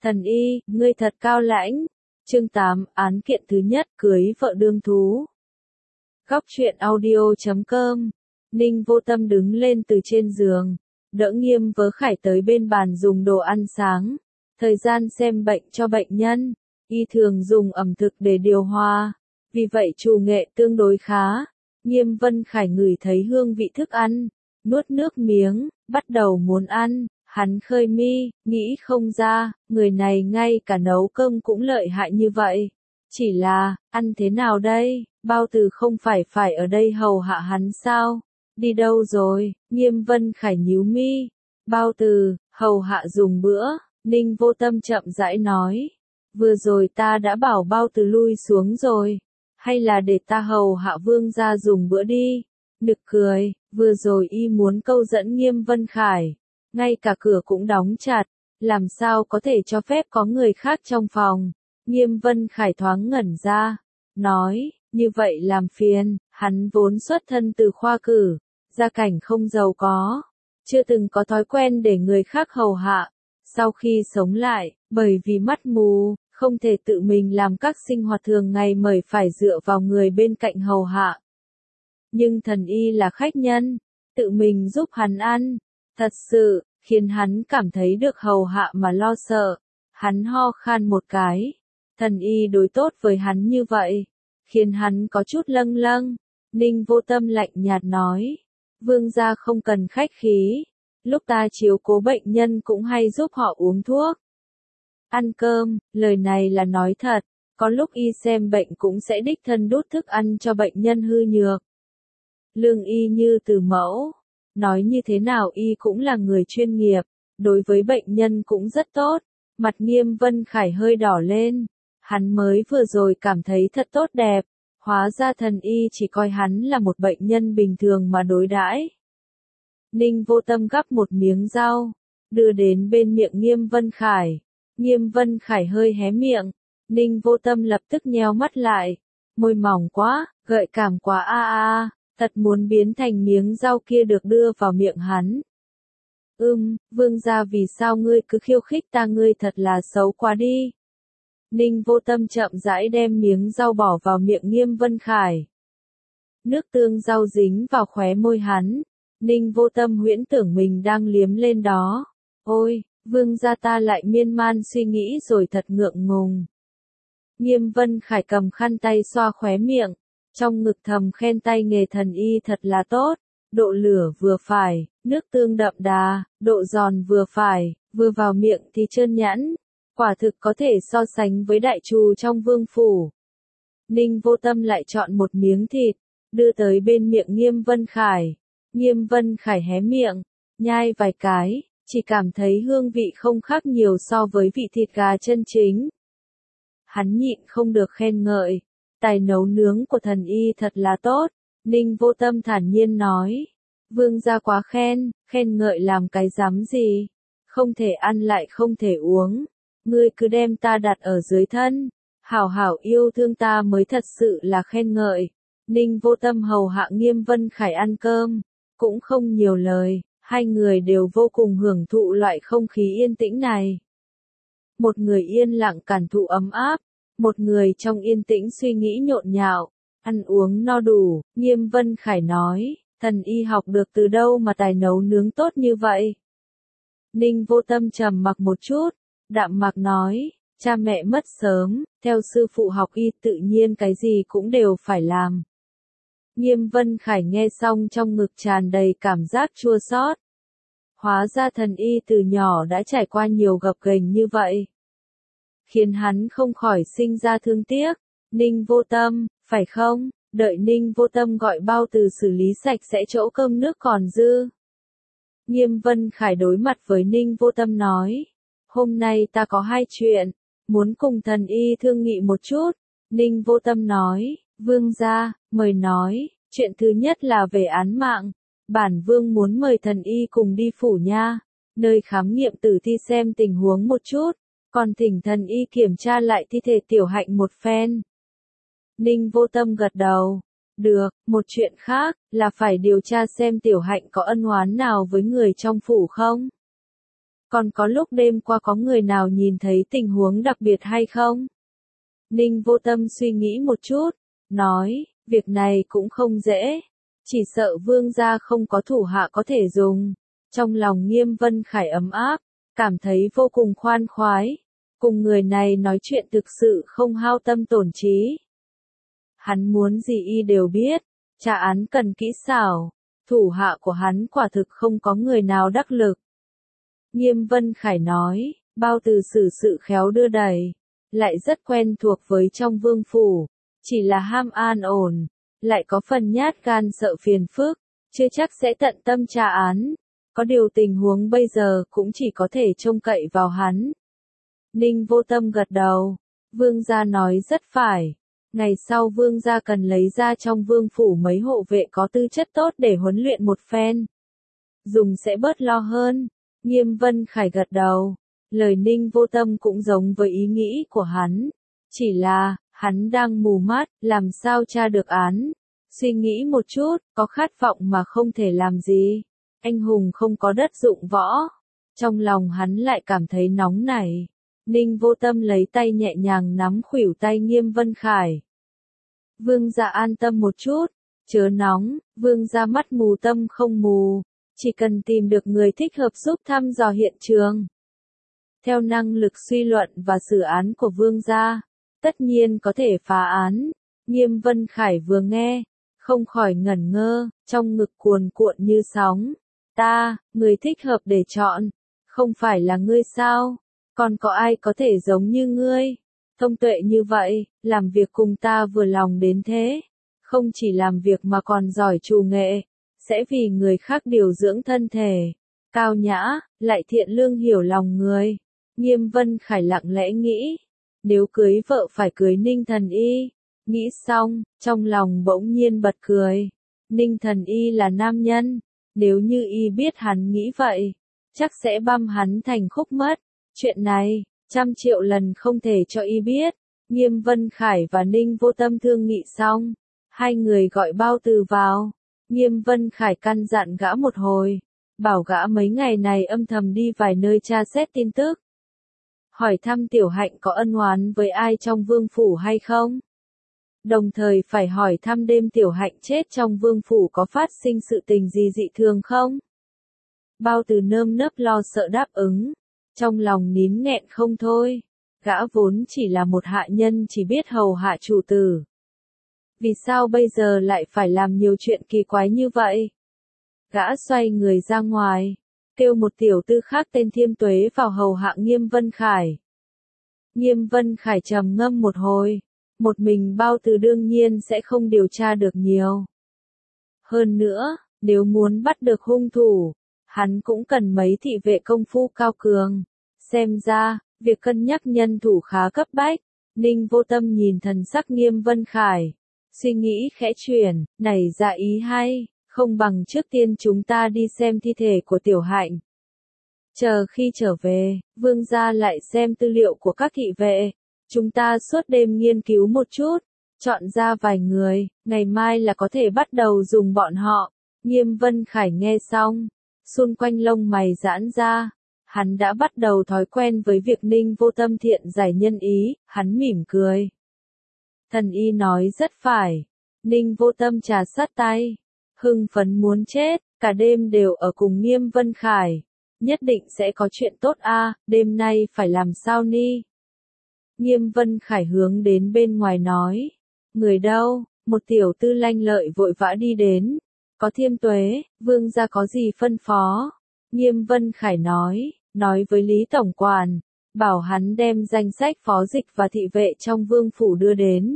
Thần y, ngươi thật cao lãnh. Chương 8, án kiện thứ nhất, cưới vợ đương thú. Góc truyện audio.com. Ninh Vô Tâm đứng lên từ trên giường, đỡ Nghiêm Vớ Khải tới bên bàn dùng đồ ăn sáng. Thời gian xem bệnh cho bệnh nhân, y thường dùng ẩm thực để điều hòa, vì vậy chủ nghệ tương đối khá. Nghiêm Vân Khải ngửi thấy hương vị thức ăn, nuốt nước miếng, bắt đầu muốn ăn. Hắn khơi mi, nghĩ không ra, người này ngay cả nấu cơm cũng lợi hại như vậy. Chỉ là, ăn thế nào đây, Bao Từ không phải ở đây hầu hạ hắn sao? Đi đâu rồi? Nghiêm Vân Khải nhíu mi. Bao Từ, hầu hạ dùng bữa, Ninh Vô Tâm chậm rãi nói. Vừa rồi ta đã bảo Bao Từ lui xuống rồi. Hay là để ta hầu hạ vương gia dùng bữa đi? Nực cười, vừa rồi y muốn câu dẫn Nghiêm Vân Khải. Ngay cả cửa cũng đóng chặt, làm sao có thể cho phép có người khác trong phòng. Nghiêm Vân Khải thoáng ngẩn ra, nói, như vậy làm phiền. Hắn vốn xuất thân từ khoa cử, gia cảnh không giàu có, chưa từng có thói quen để người khác hầu hạ. Sau khi sống lại, bởi vì mắt mù, không thể tự mình làm các sinh hoạt thường ngày mời phải dựa vào người bên cạnh hầu hạ. Nhưng thần y là khách nhân, tự mình giúp hắn ăn, thật sự khiến hắn cảm thấy được hầu hạ mà lo sợ. Hắn ho khan một cái, thần y đối tốt với hắn như vậy, khiến hắn có chút lâng lâng. Ninh Vô Tâm lạnh nhạt nói, vương gia không cần khách khí, lúc ta chiếu cố bệnh nhân cũng hay giúp họ uống thuốc, ăn cơm. Lời này là nói thật, có lúc y xem bệnh cũng sẽ đích thân đút thức ăn cho bệnh nhân hư nhược. Lương y như từ mẫu, nói như thế nào y cũng là người chuyên nghiệp, đối với bệnh nhân cũng rất tốt. Mặt Nghiêm Vân Khải hơi đỏ lên, hắn mới vừa rồi cảm thấy thật tốt đẹp, hóa ra thần y chỉ coi hắn là một bệnh nhân bình thường mà đối đãi. Ninh Vô Tâm gắp một miếng rau, đưa đến bên miệng Nghiêm Vân Khải. Nghiêm Vân Khải hơi hé miệng, Ninh Vô Tâm lập tức nheo mắt lại, môi mỏng quá, gợi cảm quá thật muốn biến thành miếng rau kia được đưa vào miệng hắn. Vương gia vì sao ngươi cứ khiêu khích ta, ngươi thật là xấu quá đi. Ninh Vô Tâm chậm rãi đem miếng rau bỏ vào miệng Nghiêm Vân Khải. Nước tương rau dính vào khóe môi hắn, Ninh Vô Tâm huyễn tưởng mình đang liếm lên đó. Ôi, vương gia ta lại miên man suy nghĩ rồi, thật ngượng ngùng. Nghiêm Vân Khải cầm khăn tay xoa khóe miệng, trong ngực thầm khen tay nghề thần y thật là tốt, độ lửa vừa phải, nước tương đậm đà, độ giòn vừa phải, vừa vào miệng thì trơn nhẵn, quả thực có thể so sánh với đại trù trong vương phủ. Ninh Vô Tâm lại chọn một miếng thịt, đưa tới bên miệng Nghiêm Vân Khải. Nghiêm Vân Khải hé miệng, nhai vài cái, chỉ cảm thấy hương vị không khác nhiều so với vị thịt gà chân chính. Hắn nhịn không được khen ngợi, tài nấu nướng của thần y thật là tốt. Ninh Vô Tâm thản nhiên nói, vương gia quá khen ngợi làm cái dám gì, không thể ăn lại không thể uống, ngươi cứ đem ta đặt ở dưới thân, hảo hảo yêu thương ta mới thật sự là khen ngợi. Ninh Vô Tâm hầu hạ Nghiêm Vân Khải ăn cơm, cũng không nhiều lời, hai người đều vô cùng hưởng thụ loại không khí yên tĩnh này. Một người yên lặng cảm thụ ấm áp, một người trong yên tĩnh suy nghĩ nhộn nhạo. Ăn uống no đủ, Nghiêm Vân Khải nói, thần y học được từ đâu mà tài nấu nướng tốt như vậy? Ninh Vô Tâm trầm mặc một chút, đạm mạc nói, cha mẹ mất sớm, theo sư phụ học y tự nhiên cái gì cũng đều phải làm. Nghiêm Vân Khải nghe xong trong ngực tràn đầy cảm giác chua xót. Hóa ra thần y từ nhỏ đã trải qua nhiều gập ghềnh như vậy, khiến hắn không khỏi sinh ra thương tiếc. Ninh Vô Tâm, phải không? Đợi Ninh Vô Tâm gọi Bao Từ xử lý sạch sẽ chỗ cơm nước còn dư. Nghiêm Vân Khải đối mặt với Ninh Vô Tâm nói, hôm nay ta có hai chuyện, muốn cùng thần y thương nghị một chút. Ninh Vô Tâm nói, vương gia, mời nói. Chuyện thứ nhất là về án mạng, bản vương muốn mời thần y cùng đi phủ nha, nơi khám nghiệm tử thi xem tình huống một chút, còn thỉnh thần y kiểm tra lại thi thể Tiểu Hạnh một phen. Ninh Vô Tâm gật đầu, được. Một chuyện khác là phải điều tra xem Tiểu Hạnh có ân oán nào với người trong phủ không. Còn có lúc đêm qua có người nào nhìn thấy tình huống đặc biệt hay không? Ninh Vô Tâm suy nghĩ một chút, nói, việc này cũng không dễ. Chỉ sợ Vương gia không có thủ hạ có thể dùng. Trong lòng Nghiêm Vân Khải ấm áp, cảm thấy vô cùng khoan khoái. Cùng người này nói chuyện thực sự không hao tâm tổn trí. Hắn muốn gì y đều biết, tra án cần kỹ xảo, thủ hạ của hắn quả thực không có người nào đắc lực. Nghiêm Vân Khải nói, Bao Từ xử sự khéo đưa đẩy, lại rất quen thuộc với trong vương phủ, chỉ là ham an ổn, lại có phần nhát gan sợ phiền phức, chưa chắc sẽ tận tâm tra án. Có điều tình huống bây giờ cũng chỉ có thể trông cậy vào hắn. Ninh Vô Tâm gật đầu, Vương gia nói rất phải. Ngày sau Vương gia cần lấy ra trong vương phủ mấy hộ vệ có tư chất tốt để huấn luyện một phen. Dùng sẽ bớt lo hơn. Nghiêm Vân Khải gật đầu. Lời Ninh Vô Tâm cũng giống với ý nghĩ của hắn. Chỉ là, hắn đang mù mắt, làm sao tra được án. Suy nghĩ một chút, có khát vọng mà không thể làm gì. Anh hùng không có đất dụng võ. Trong lòng hắn lại cảm thấy nóng nảy. Ninh Vô Tâm lấy tay nhẹ nhàng nắm khuỷu tay Nghiêm Vân Khải. Vương gia an tâm một chút, chớ nóng, vương gia mắt mù tâm không mù, chỉ cần tìm được người thích hợp giúp thăm dò hiện trường. Theo năng lực suy luận và xử án của vương gia, tất nhiên có thể phá án. Nghiêm Vân Khải vừa nghe, không khỏi ngẩn ngơ, trong ngực cuồn cuộn như sóng. Người thích hợp để chọn, không phải là ngươi sao? Còn có ai có thể giống như ngươi? Thông tuệ như vậy, làm việc cùng ta vừa lòng đến thế. Không chỉ làm việc mà còn giỏi trù nghệ, sẽ vì người khác điều dưỡng thân thể. Cao nhã, lại thiện lương hiểu lòng người. Nghiêm Vân Khải lặng lẽ nghĩ, nếu cưới vợ phải cưới Ninh Thần Y. Nghĩ xong, trong lòng bỗng nhiên bật cười. Ninh Thần Y là nam nhân, nếu như y biết hắn nghĩ vậy, chắc sẽ băm hắn thành khúc mất. Chuyện này, 100 triệu lần không thể cho y biết. Nghiêm Vân Khải và Ninh Vô Tâm thương nghị xong, hai người gọi Bao Từ vào. Nghiêm Vân Khải căn dặn gã một hồi, bảo gã mấy ngày này âm thầm đi vài nơi tra xét tin tức. Hỏi thăm Tiểu Hạnh có ân oán với ai trong vương phủ hay không? Đồng thời phải hỏi thăm đêm Tiểu Hạnh chết trong vương phủ có phát sinh sự tình gì dị thường không? Bao Từ nơm nớp lo sợ đáp ứng. Trong lòng nín nghẹn không thôi, gã vốn chỉ là một hạ nhân chỉ biết hầu hạ chủ tử. Vì sao bây giờ lại phải làm nhiều chuyện kỳ quái như vậy? Gã xoay người ra ngoài, kêu một tiểu tư khác tên Thiêm Tuế vào hầu hạ Nghiêm Vân Khải. Nghiêm Vân Khải trầm ngâm một hồi, một mình Bao Từ đương nhiên sẽ không điều tra được nhiều. Hơn nữa, nếu muốn bắt được hung thủ, hắn cũng cần mấy thị vệ công phu cao cường. Xem ra, việc cân nhắc nhân thủ khá cấp bách. Ninh Vô Tâm nhìn thần sắc Nghiêm Vân Khải. Suy nghĩ khẽ chuyển, nảy ra ý hay, không bằng trước tiên chúng ta đi xem thi thể của Tiểu Hạnh. Chờ khi trở về, vương gia lại xem tư liệu của các thị vệ. Chúng ta suốt đêm nghiên cứu một chút, chọn ra vài người, ngày mai là có thể bắt đầu dùng bọn họ. Nghiêm Vân Khải nghe xong, xung quanh lông mày giãn ra. Hắn đã bắt đầu thói quen với việc Ninh Vô Tâm thiện giải nhân ý, hắn mỉm cười. Thần y nói rất phải. Ninh Vô Tâm trà sát tay, hưng phấn muốn chết, cả đêm đều ở cùng Nghiêm Vân Khải. Nhất định sẽ có chuyện tốt a, đêm nay phải làm sao ni? Nghiêm Vân Khải hướng đến bên ngoài nói. Người đâu? Một tiểu tư lanh lợi vội vã đi đến. Có Thiêm Tuế, vương gia có gì phân phó? Nghiêm Vân Khải nói với Lý Tổng Quản, bảo hắn đem danh sách phó dịch và thị vệ trong vương phủ đưa đến.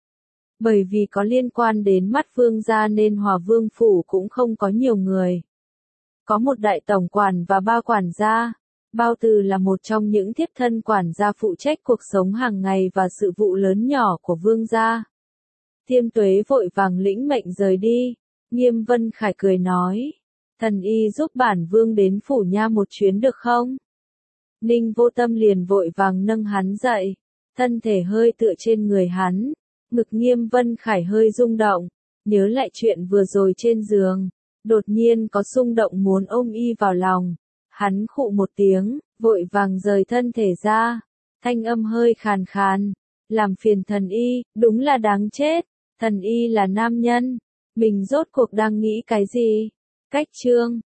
Bởi vì có liên quan đến mắt vương gia nên Hòa Vương phủ cũng không có nhiều người. Có một đại tổng quản và 3 quản gia. Bao Từ là một trong những thiếp thân quản gia phụ trách cuộc sống hàng ngày và sự vụ lớn nhỏ của vương gia. Thiêm Tuế vội vàng lĩnh mệnh rời đi. Nghiêm Vân Khải cười nói, thần y giúp bản vương đến phủ nha một chuyến được không? Ninh Vô Tâm liền vội vàng nâng hắn dậy, thân thể hơi tựa trên người hắn, ngực Nghiêm Vân Khải hơi rung động, nhớ lại chuyện vừa rồi trên giường, đột nhiên có xung động muốn ôm y vào lòng. Hắn khụ một tiếng, vội vàng rời thân thể ra. Thanh âm hơi khàn khàn. Làm phiền thần y, đúng là đáng chết. Thần y là nam nhân. Mình rốt cuộc đang nghĩ cái gì? Cách chương